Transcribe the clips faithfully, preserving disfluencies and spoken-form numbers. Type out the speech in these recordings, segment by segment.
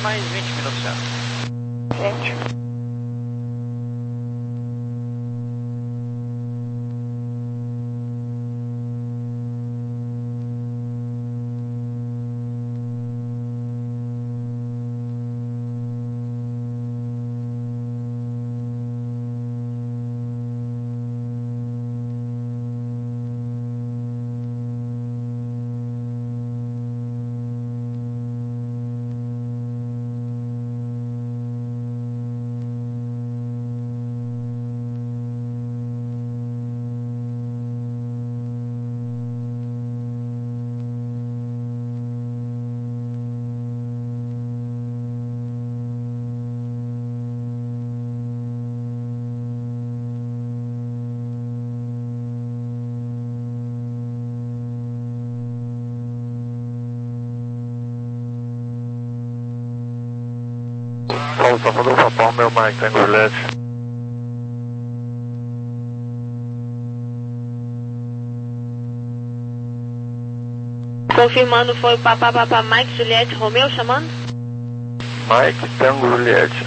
mais vinte minutos já. Gente. Paulo, só mandou uma palma, meu Mike Tango Juliette. Confirmando, foi o Papá Papá Mike Juliette Romeu chamando? Mike Tango Juliette.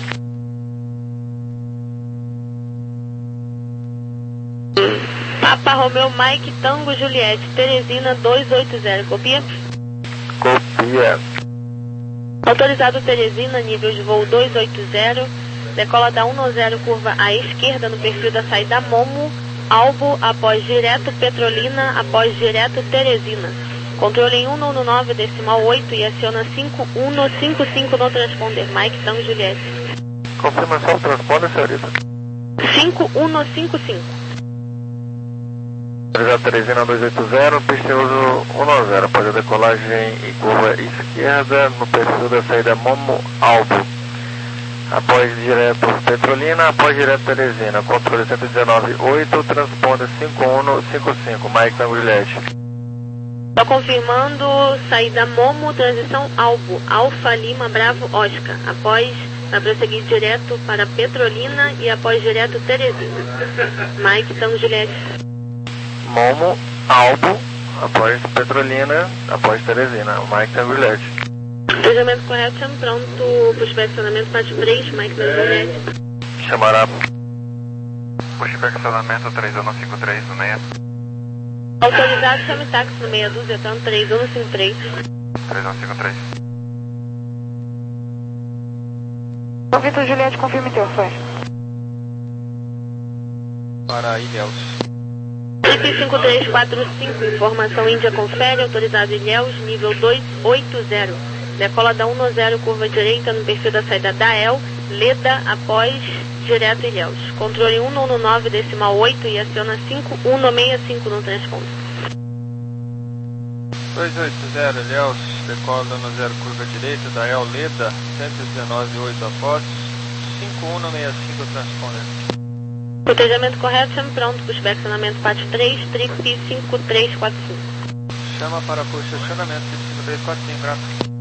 Papa Romeu Mike Tango Juliette, Teresina dois oito zero, copia? Copia. Autorizado Teresina, nível de voo dois oito zero, decola da um zero, curva à esquerda no perfil da saída Momo, alvo após direto Petrolina, após direto Teresina. Controle em um nove nove decimal oito e aciona cinco um cinco cinco no transponder, Mike Tango Juliette. Confirmação do transponder, senhorita. cinco um cinco cinco. Autorizado Teresina dois oito zero, pista uso um zero, após a decolagem e curva esquerda no perfil da saída Momo Alvo. Após direto Petrolina, após direto Teresina, controle cento e dezenove oito, transponder cinco um cinco cinco, Mike Tango Juliette. Estou confirmando, saída Momo, transição Alvo, Alfa Lima Bravo Oscar. Após, vai prosseguir direto para Petrolina e após direto Teresina. Mike Tango Juliette. Momo, Albo, após Petrolina, após Teresina, Mike Tango Juliette. Planejamento correto, chamo pronto para o inspecionamento, parte três, Mike Tango Juliette. Chamará. Puxa inspecionamento três um cinco três no meia. Autorizado, chame táxi no meia dúzia, tanto três um cinco três. três um cinco três. Ô Vitor Juliette, confirme teu, foi. Para Ilhéus. cinco três quatro cinco, informação Índia confere, autorizado Ilhéus, nível dois oito zero. Decola da um zero, curva direita no perfil da saída da El, Leda, após direto Ilhéus. Controle um nove decimal oito e aciona cinco um seis cinco no transponder. dois oito zero, Ilhéus, decola da um zero, curva direita da El, Leda, cento e dezenove oito após, cinco um seis cinco transponder. Protejamento correto, chame pronto para o inspecionamento parte três, trip cinco três quatro cinco. Chama para o estacionamento cinco três quatro cinco, graças.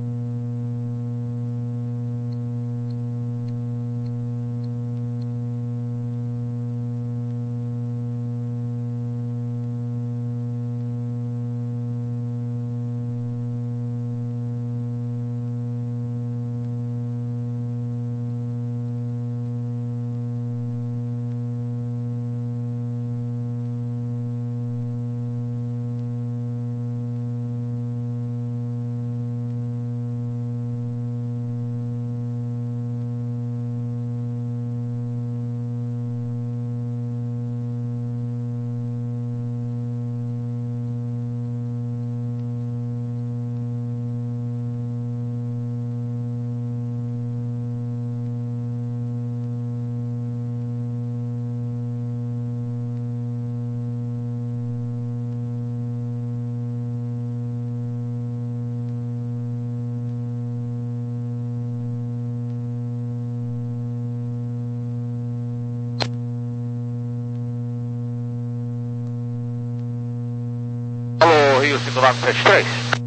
Rio cinco nove sete três.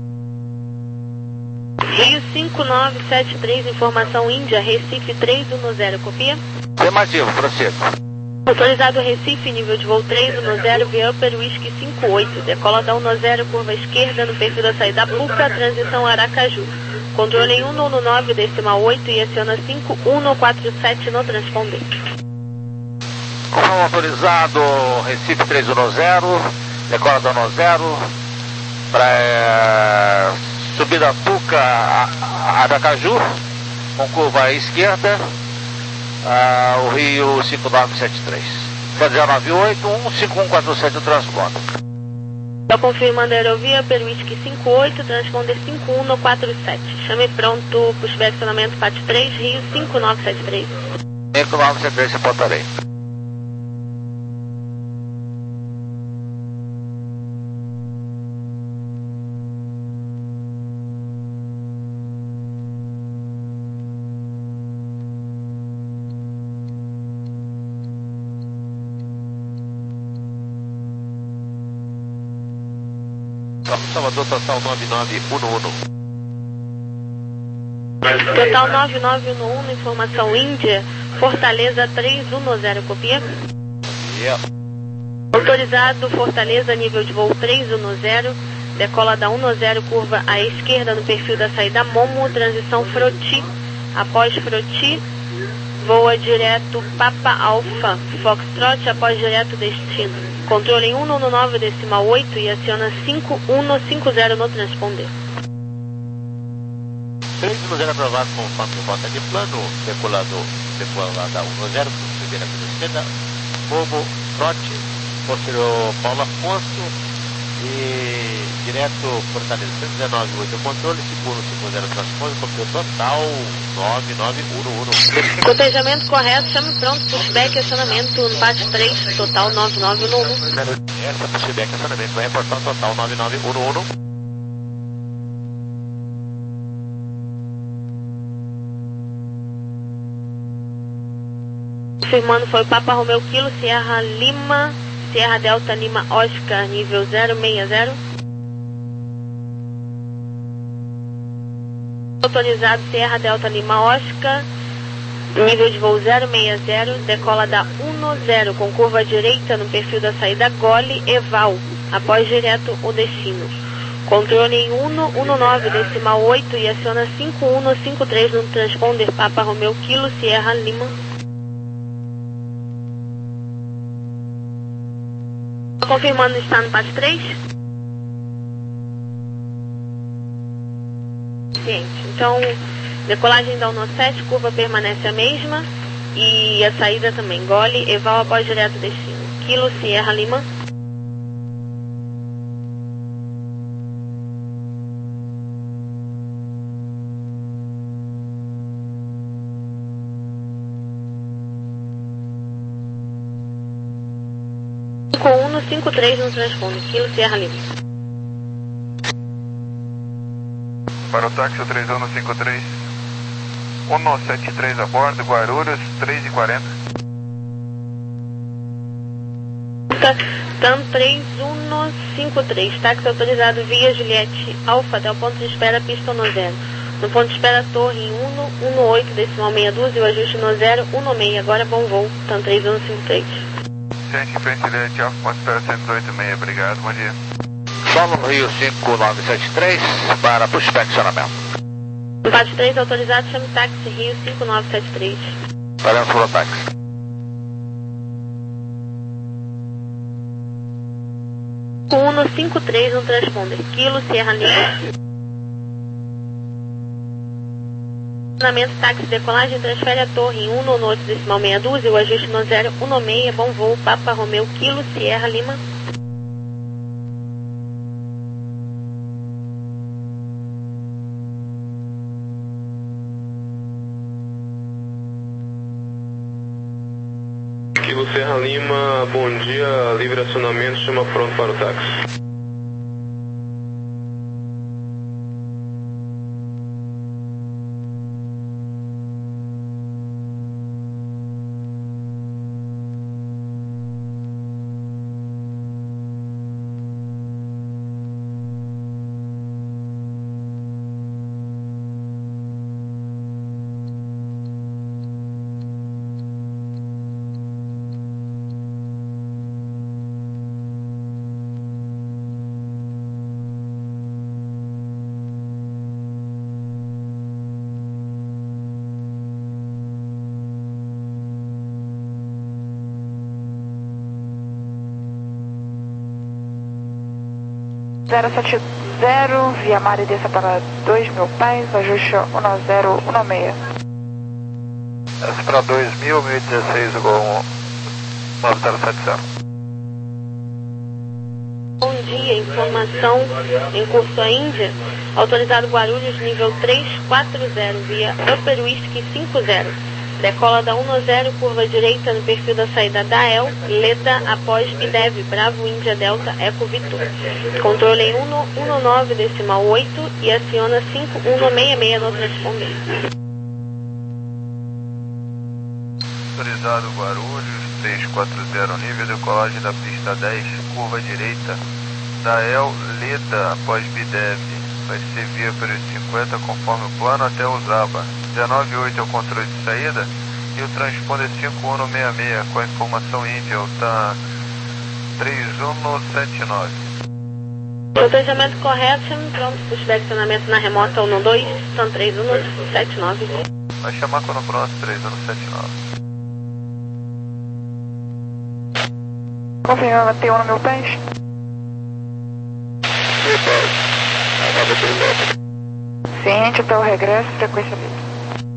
Rio cinco nove sete três, informação Índia, Recife três um zero, copia? Afirmativo, prossiga. Autorizado Recife, nível de voo três um zero, via Upper Whisky cinco oito, decola da um zero, curva esquerda no perfil da saída Puca, transição Aracaju. Controle um um nove, decimal oito e aciona cinco um quatro sete no transponder. Controle autorizado, Recife três um zero, decola da um zero, para subida Tuca, Aracaju, com curva à esquerda, a, o Rio cinco nove sete três. zero nove oito um cinco um quatro sete o transponder. Estou confirmando a aerovia, Perwitch cinco oito, transponder cinco um quatro sete. Chame pronto, pushback acionamento P A T três, Rio cinco nove sete três. cinco nove sete três, reportarei. Salvador, total nove nove um um. Total nove nove um um, informação Índia, Fortaleza três um zero, copia? Yeah. Autorizado, Fortaleza, nível de voo três um zero, decola da um zero, curva à esquerda no perfil da saída Momo, transição Froti, após Froti, voa direto Papa Alpha, Foxtrot, após direto destino. Controle um um nove, decimal oito e aciona cinco um cinco zero no transponder. três um zero aprovado com fato de rota de plano, decolador, decolada um zero, primeira pista esquerda, Bobo, Trote, posterior Paulo Afonso e direto Fortaleza cento e dezenove, oito controle, seguro cinco zero transponder, copia total nove nove um um. Cotejamento correto, chame pronto, pushback acionamento no P A T três, total nove nove um um. Essa pushback acionamento vai reportar total nove nove um um. Confirmando foi o Papa Romeu Kilo, Sierra Lima, Sierra Delta Lima Oscar, nível zero seis zero. Autorizado Sierra Delta Lima Oscar, nível de voo zero seis zero, decola da um zero com curva direita no perfil da saída Gole Eval, após direto o destino. Controle em um um nove, decimal oito e aciona cinco um cinco três no transponder Papa Romeu Kilo, Sierra Lima. Confirmando está no P A T três? Ciente. Então, decolagem da um sete, curva permanece a mesma e a saída também. Gole, Eval após direto destino. Kilo, Sierra Lima. cinco um cinco três no transponder, Kilo Sierra Lima. Para o táxi três um cinco três, um sete três a bordo, Guarulhos, três e quarenta. TAM três um cinco três, táxi autorizado via Juliette Alfa até o ponto de espera pista no zero. No ponto de espera torre em um um oito, decimal seis doze, o ajuste no zero um seis, agora bom voo, TAM três um cinco três. Gente, frente Juliette Alfa, ponto de espera cento e oito seis, obrigado, bom dia. Solo Rio cinco nove sete três para pushback acionamento. P A T três autorizado, chame táxi Rio cinco nove sete três. Parando para o táxi. um cinco três no transponder, Kilo Sierra Lima. Acionamento táxi decolagem, transfere a torre em um oito, decimal seis doze, o ajuste no zero um seis, bom voo, Papa Romeu Kilo Sierra Lima. Kilo Serra Lima, bom dia, livre acionamento, chama pronto para o táxi. zero sete zero, via mar e desça para dois mil pés, ajuste um zero um seis. Essa para dois mil, mil e dezesseis, igual nove zero sete zero. Bom dia, informação em curso à Índia, autorizado Guarulhos, nível três quatro zero, via Upper Whisky cinco zero. Decola da um zero, curva direita no perfil da saída da El, Leda, após Bidev, Bravo, Índia, Delta, Eco, Vitor. Controle um um nove decimal oito e aciona cinco um seis seis no transpondente. Autorizado Guarulhos, três quatro zero, nível de decolagem da pista dez, curva direita, da El, Leda, após Bidev. Vai ser via período cinquenta, conforme o plano, até Usaba. dezenove oito é o controle de saída e o transponder cinco um seis seis com a informação Índia, o T A M três um sete nove. Protegimento correto, pronto, pushback acionamento na remota um dois, T A M três um sete nove. Vai chamar quando pronto, três um sete nove. Confirma T um no meu pés. Ciente até o regresso, frequência livre.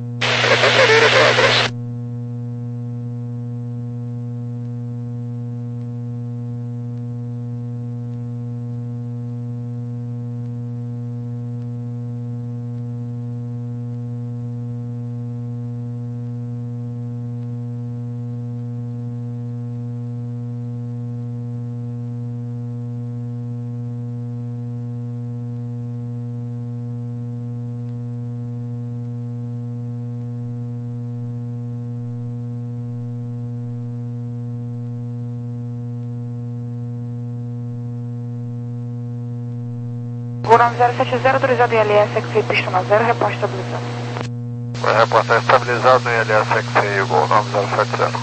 Gol zero sete zero, autorizado em L S X I, pista um zero, reporte estabilizado. Vai reportar estabilizado em L S X I, Gol nove zero sete zero.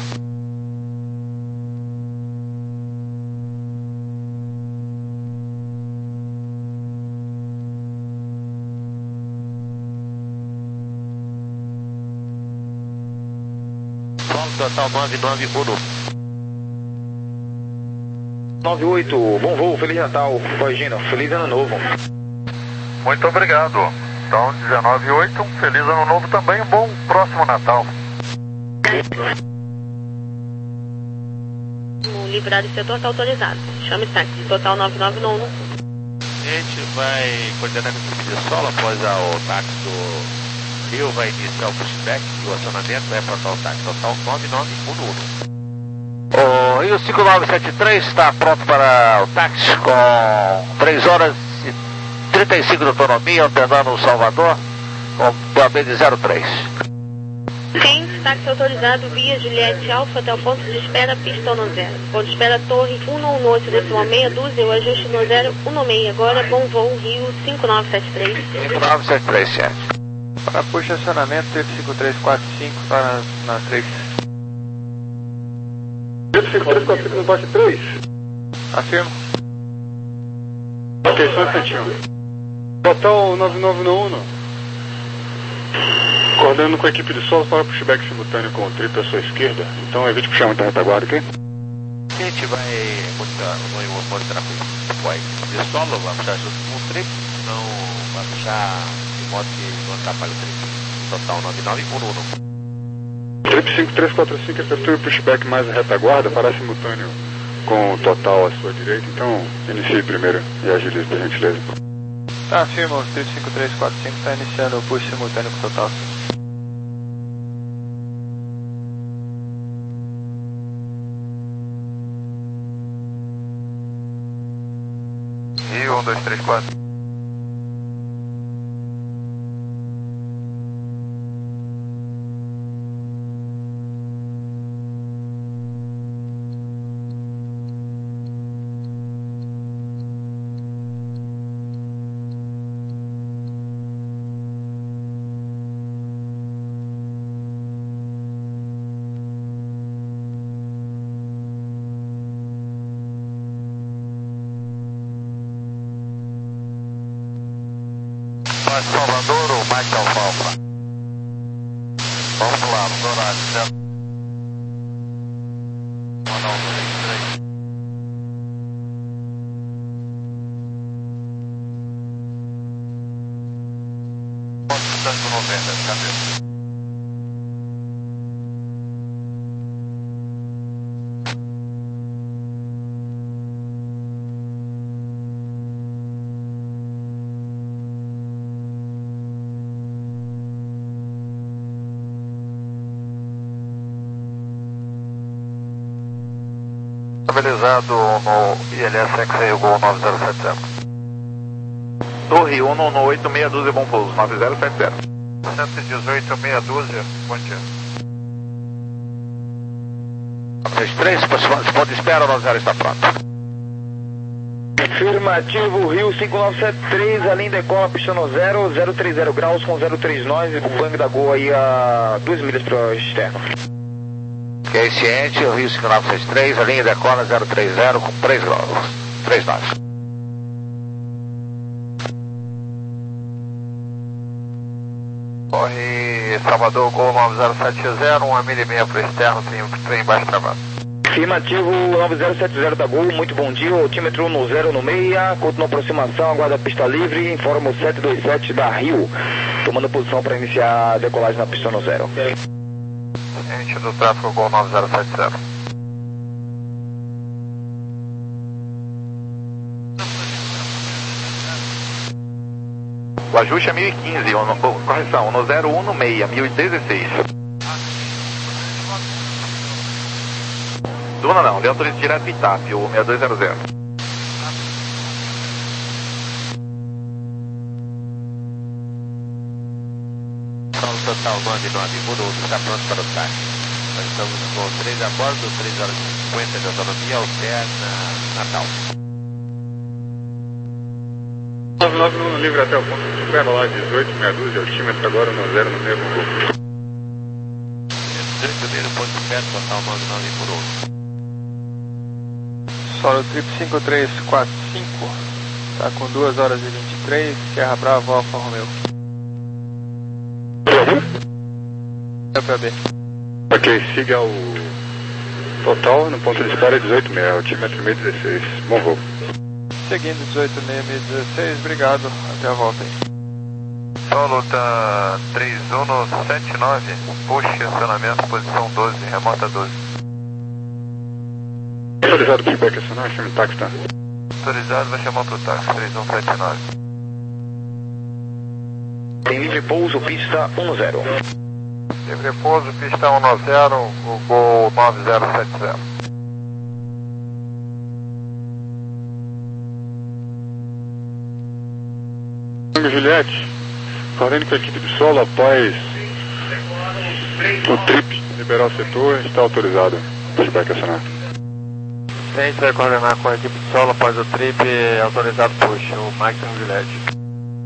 Total nove nove um. nove oito, bom voo, Feliz Natal, Pagina, Feliz Ano Novo. Muito obrigado. Então, dezenove oito, um feliz Ano Novo também, um bom próximo Natal. O livrado setor está autorizado. Chame táxi, total nove nove um. A gente vai coordenar com o de solo após a, o táxi do Rio, vai iniciar o pushback e o acionamento vai para o táxi, total nove nove um. O Rio cinco nove sete três está pronto para o táxi com três horas e trinta e cinco de autonomia, operando o Salvador com P A B de zero três. Quem táxi autorizado via Juliette Alfa até o ponto de espera pista um zero. Ponto de espera Torre um um oito decimal meia dúzia, o ajuste no zero um seis. Agora bom voo Rio cinco nove sete três. cinco nove sete três, certo. Para puxa acionamento, cinco três quatro cinco para na três. cinco três quatro cinco no bate três. Afirmo. Ok, só um instantinho. Total nove nove um. Coordenando com a equipe de solo para pushback simultâneo com o trip à sua esquerda. Então evite puxar muita retaguarda, ok? A gente vai monitorar, monitorar com a equipe de solo, vai puxar junto com o trip, não vai puxar de modo que não atrapalhe o trip. Total nove nove um. Trip cinco três quatro cinco, efetue o pushback mais a retaguarda, para simultâneo com o total à sua direita. Então inicie primeiro e agilize, por gentileza. Tá, afirma, o trip cinco três quatro cinco está iniciando o push simultâneo com total. Rio um dois três quatro. Salvador ou Mike Alfalfa? Vamos lá, nos horários, certo? Mandar um dois três. noventa, cabeça. Estabilizado no I L S X-Ray Gol nove zero sete zero. Torre Uno no oito meia dúzia, bom pouso, nove zero sete zero. cento e dezoito, meia dúzia, bom dia. três três, aproximando, ponto de espera, nove zero está pronto. Afirmativo, Rio cinco nove sete três, a linha decola, pista no zero, zero trinta graus com zero trinta e nove, o flanco da Gol aí a duas milhas para o externo. Ok, ciente, o Rio cinco nove sete três, a linha decola zero trinta com três graus, três nove. Corre Salvador, Gol nove zero sete zero, uma milha e meia para o externo, tem um trem baixo travado. Afirmativo, nove zero sete zero da Gol, muito bom dia, altímetro no zero no meia, continua aproximação, aguarda a pista livre, informa o sete dois sete da Rio, tomando posição para iniciar a decolagem na pista no zero. Ciente do tráfego, Gol nove zero sete zero. O ajuste é mil e quinze, ono, correção, no zero um no meia, mil e dezesseis. Duna não, Leão Turista direto Itap, o seis dois zero zero. Total nove nove, mudou, está pronto para o táxi. Nós estamos com três a bordo, três horas e cinquenta de autonomia, alterna Natal. nove nove no livre até o ponto de espera lá, dezoito, meia dúzia, altímetro agora no zero no mesmo grupo. dezoito meio, ponto de espera, total nove nove por outro. Solo Trip cinco três quatro cinco, está com duas horas e vinte e três, Sierra Bravo, Alfa Romeo. É P B. Ok, siga o total no ponto de espera dezoito meia, altímetro meio dezesseis, bom voo. Seguindo dezoito meia, meio dezesseis, obrigado, até a volta aí. Solo tá três um sete nove, push, acionamento, posição doze, remota doze. Autorizado para o feedback acionar, chama o táxi, tá? Autorizado, vai chamar pro táxi, três um sete nove. Tem livre pouso, pista um zero. Livre pouso, pista um zero, o Gol nove zero sete zero. Juliette, falando com a equipe de solo após o trip liberar o setor, está autorizado o feedback acionar. A gente vai coordenar com a equipe de solo após o trip, autorizado push, o Max e o Juliette.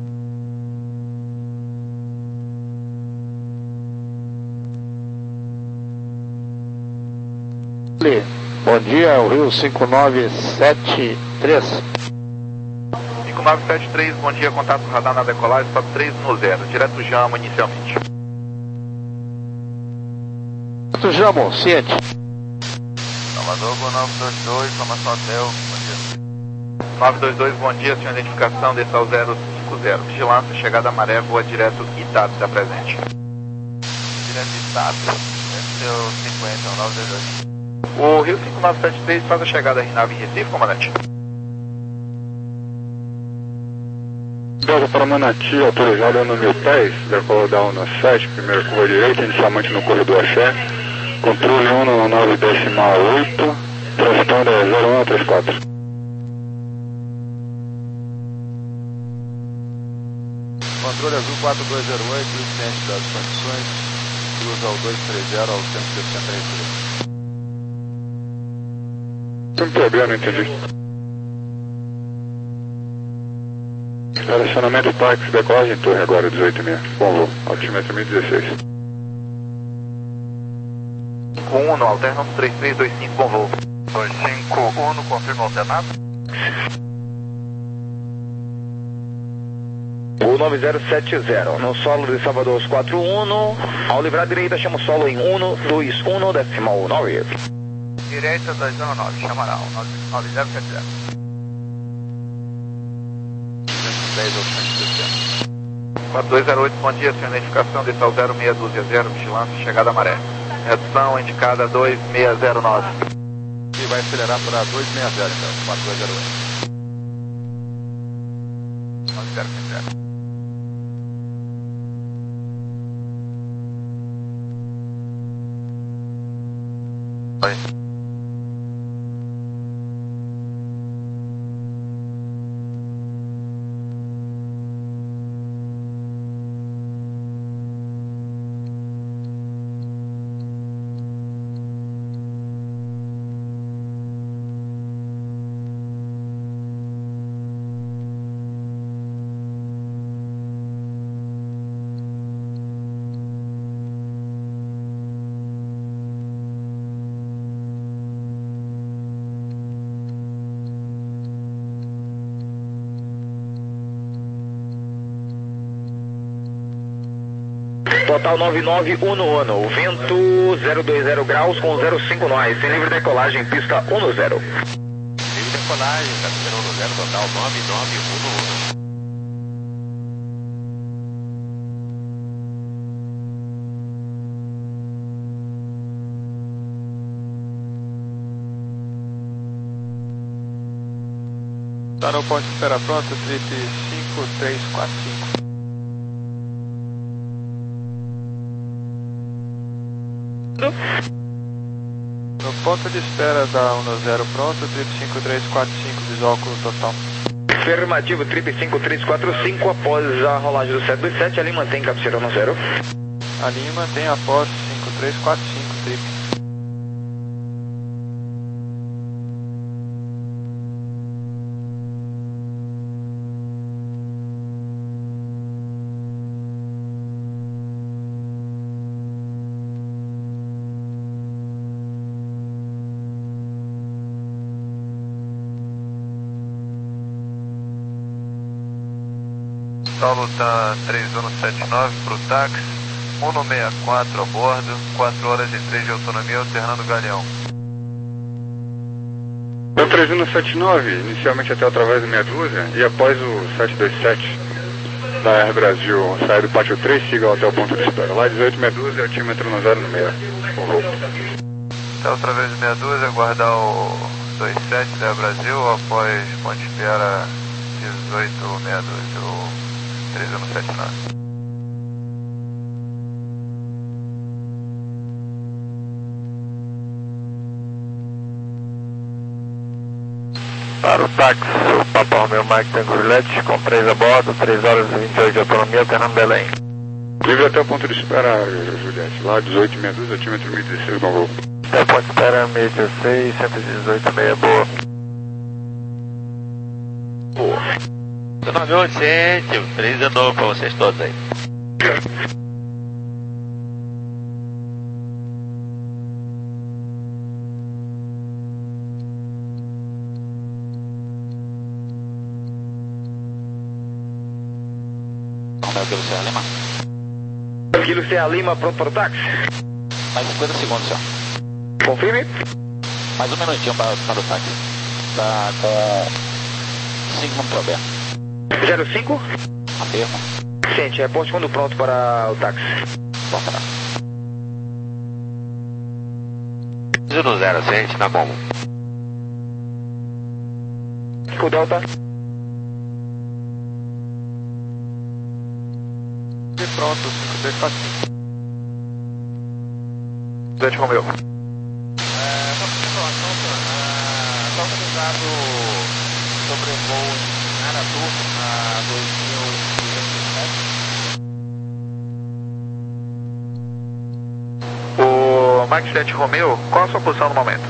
Bom dia, o Rio cinco nove sete três. cinco nove sete três, bom dia, contato com radar na decolagem, está três no zero, direto Jamo inicialmente. Direto Jamo, ciente. Salvador, Gol nove dois dois, formação hotel, bom dia. nove dois dois, bom dia, senhor identificação, desça ao zero cinco zero, vigilância, chegada maré, voa direto Itap, está presente. Direto Itap, esse é o cinquenta, o nove dois dois. O Rio cinco nove sete três faz a chegada em nave em Recife, comandante. Delta para Manati, autorizado no mil pés, decola da um no sete, primeira curva direita, inicialmente no corredor Axé, controle um no nove decimal oito, transponder é zero um três quatro. Controle azul quatro dois zero oito, ciente das condições, cruza ao dois três zero ao cento e sessenta e três. Tem um problema, não entendi. Relacionamento táxi, decolagem torre agora, dezoito e meia. Bom voo, altímetro mil e dezesseis. cinco um no alterno três três dois cinco, bom voo. dois cinco um, confirma alternado. O nove zero sete zero, no solo de Salvador quatro um, ao livrar a direita chama o solo em um dois um decimal nove. Direita dois um nove, chamará o nove zero sete zero. dez ao cento e sessenta. quatro dois zero oito, bom dia, sua identificação, desçal zero seis doze zero, vigilância, chegada à maré. Redução indicada dois seis zero nove. E vai acelerar para dois seis zero, então, quatro dois zero oito. nove zero seis zero. Oi. Total nove nove um no ano, vento zero dois zero graus com zero cinco nós, sem livre decolagem, pista um no zero. Livre decolagem, pista um no zero, total nove nove um no ano. Aeroporto de espera pronto, trip cinco três quatro cinco. No ponto de espera da um zero pronto, trip cinco três quatro cinco, visual com total. Afirmativo, trip cinco três quatro cinco, após a rolagem do sete dois sete, ali mantém cabeceira no zero. Ali mantém após cinco três quatro cinco, trip. Saulo tá três um sete nove para o táxi, um no sessenta e quatro a bordo, quatro horas e três de autonomia, alternando galeão. É o três um sete nove, inicialmente até através do meia dúzia, e após o sete dois sete da Air Brasil sair do pátio três, siga até o ponto de espera. Lá dezoito meia dúzia, altímetro no zero no meia. Até através do meia dúzia, aguardar o dois sete da Air Brasil, após ponto de espera dezoito meia dúzia, o três um sete nove. Para o táxi, o Papa Romeo Mike Tango Juliette, com três a bordo, três horas e vinte e oito de autonomia, alternando Belém. Livre até o ponto de espera, Juliette. Lá dezoito meia dúzia, altímetro mil e dezesseis, bom voo. Até o ponto de espera mil e dezesseis, cento e dezoito, meia boa. Boa. nove oitocentos, três de novo para vocês todos aí. Romeo Kilo Serra Lima. Kilo Serra Lima, pronto para o táxi. Mais cinquenta segundos, senhor. Confirme. Mais um minutinho para, para o táxi. Tá com cinco minutos aberto. zero cinco? Afirma. Sente, reporte quando pronto para o táxi. Bom, tá. zero zero, sente na bomba. O Delta. E pronto, cinco três quatro cinco. Dante Romeu. É, só para informação, senhor, está autorizado sobrevoo em Aratu a dois mil duzentos e sete. O Mike sete Romeu, qual a sua posição no momento?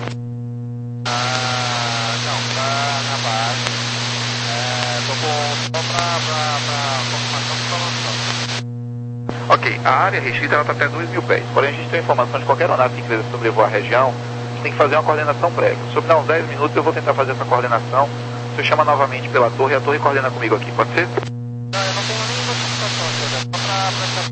Ah, não, tá na base. É, tô com, só para confirmação de balanço. Ok, a área restrita ela está até dois mil pés, porém a gente tem informação de qualquer aeronave que queira sobrevoar a região, a gente tem que fazer uma coordenação prévia. Se eu me dar uns dez minutos eu vou tentar fazer essa coordenação, você chama novamente pela torre e a torre coordena comigo aqui, pode ser? Não, eu não tenho nenhuma notificação, senhor, só para...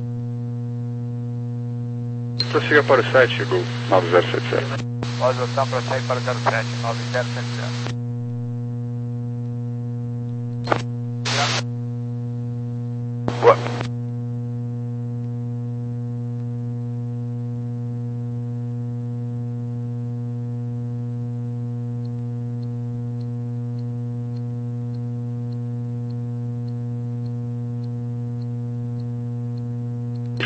Prossiga para o sete, Gol nove zero sete zero. Pode voltar para sair para o zero sete, nove zero sete zero. Boa.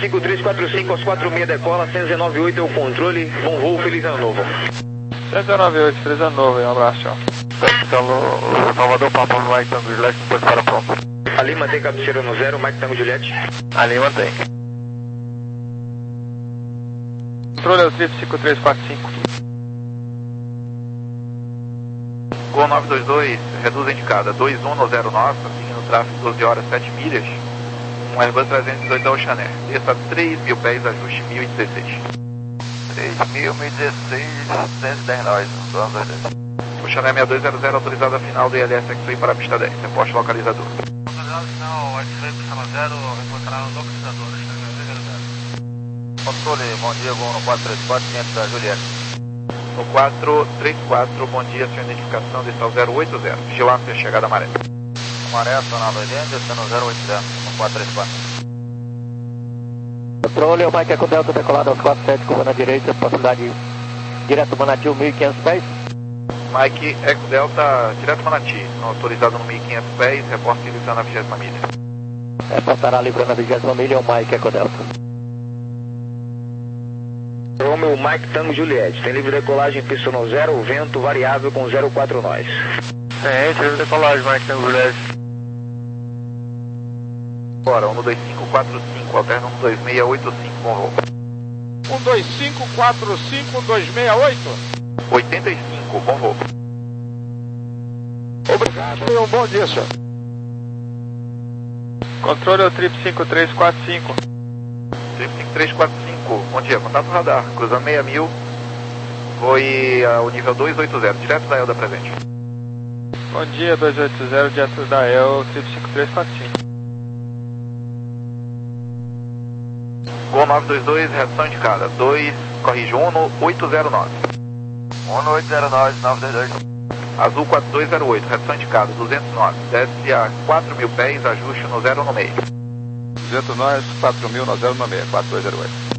cinco três quatro cinco aos quatro seis decola, cento e dezenove ponto oito é o controle, bom voo, feliz ano novo. cento e dezenove ponto oito, feliz ano novo, um abraço, tchau. Salvador, Papa, Mike Tango Juliette, depois para pronto. Ali mantém cabeceira no zero, Mike Tango Juliette. Ali mantém. Controle é o trip cinco três quatro cinco. Gol nove dois dois, reduz a indicada, dois um no zero nove, seguindo o tráfego doze horas, sete milhas. Um Airbus trezentos e dezoito da Oceanair. Desça três mil pés, ajuste mil e dezesseis. três mil, mil e dezesseis, duzentos e dez nós, dois dois dois. Oceanair sessenta e dois zero zero, autorizada final do I L S X-Ray para a pista dez. Reposte localizador. Autorizado final, X-Ray pista zero, reportará no localizador, Oceanair zero zero. Controle, bom dia, voo no quatro três quatro, quinhentos da Juliette. No quatro três quatro, bom dia, sua identificação, desça ao zero oito zero. Vigilância, chegada maré. Maré, acionado oitenta, descendo zero oito zero, no quatro três quatro. Controle, o Mike Eco Delta decolado aos quatro sete, curva na direita, possibilidade direto Manati, mil e quinhentos pés. Mike Eco Delta, direto Manati, autorizado no mil e quinhentos pés, reporte livrando a vigésima milha. Reportará livrando a vigésima milha, o Mike Eco Delta. Romeo Mike Tango Juliette, tem livre decolagem, pista no zero, vento variável com zero quatro nós. Tem, livre decolagem, Mike Tango Juliette. Bora, um dois cinco quatro cinco, alterna um dois seis oito cinco, bom voo. um dois cinco quatro cinco, um dois seis oito. oitenta e cinco, bom voo. Obrigado e um bom dia, senhor. Controle é o trip cinco três quatro cinco. Trip cinco três quatro cinco, bom dia, contato radar, cruzando seis mil, foi ao nível dois oito zero, direto da Elda presente. Bom dia, dois oito zero, direto da E L, trip cinco três quatro cinco. Gol nove dois dois, redução indicada, dois, corrige um no oito zero nove. um no oito zero nove, nove dois dois. Azul quatro dois zero oito, redução indicada, duzentos e nove, desce a quatro mil pés, ajuste no zero no meio. duzentos nós, quatro mil no zero no meio, quatro dois zero oito.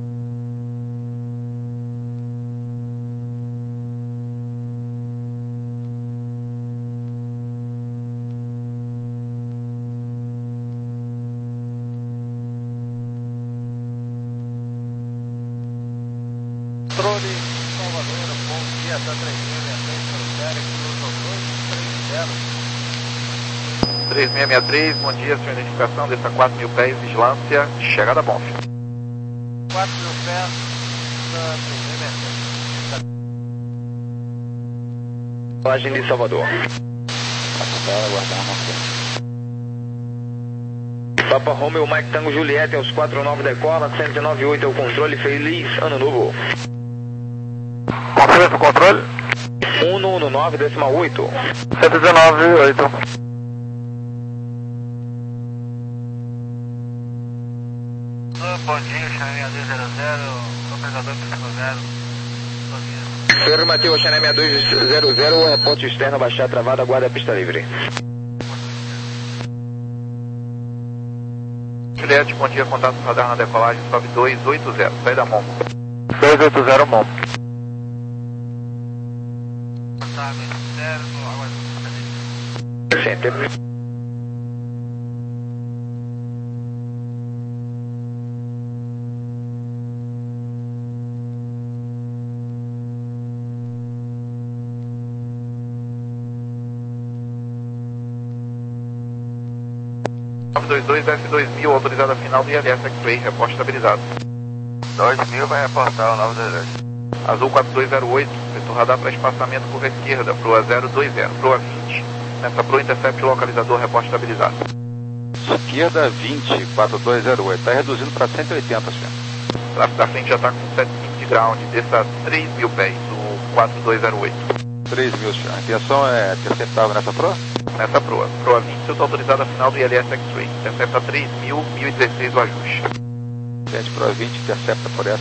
Controle, Salvador, bom dia, tá três mil e seis zero zero, cruzou dois três zero. três seis seis três, bom dia, sua identificação, desça quatro mil pés, vigilância, chegada bom. quatro mil pés, da três seis seis três. Decolagem de Salvador. Papa Romeo Mike Tango Juliette, aos quatro nove decola, cento e dezenove ponto oito é o controle, feliz ano novo. Controle pro controle? um no nove, decimal oito. cento e dezenove ponto oito. Bom dia, Xané seis dois zero zero, localizador pista zero. Afirmativo, Xané seis dois zero zero, reporte externo, baixar travada, guarda a pista livre. Juliette, bom dia, contato radar na decolagem, sobe dois oito zero, sai da Momo. dois oito zero, Momo. Center. nove dois dois, F dois mil, autorizada final do I L S X-Ray, reporte estabilizado. dois mil vai reportar o nove dois dois. Azul quatro dois zero oito, setor radar para espaçamento curva esquerda, proa zero dois zero, proa vinte. Nessa proa intercept localizador, reporte estabilizado. Esquerda vinte, quatro dois zero oito, está reduzindo para cento e oitenta, senhor. O tráfego da frente já está com setenta e cinco de ground, desça três mil pés, o quatro dois zero oito. três mil, senhor. A intenção é interceptável nessa proa? Nessa proa. Proa vinte, setor autorizada final do I L S X-Ray. Intercepta três mil, mil e dezesseis o ajuste. Gente, proa vinte, intercepta por essa.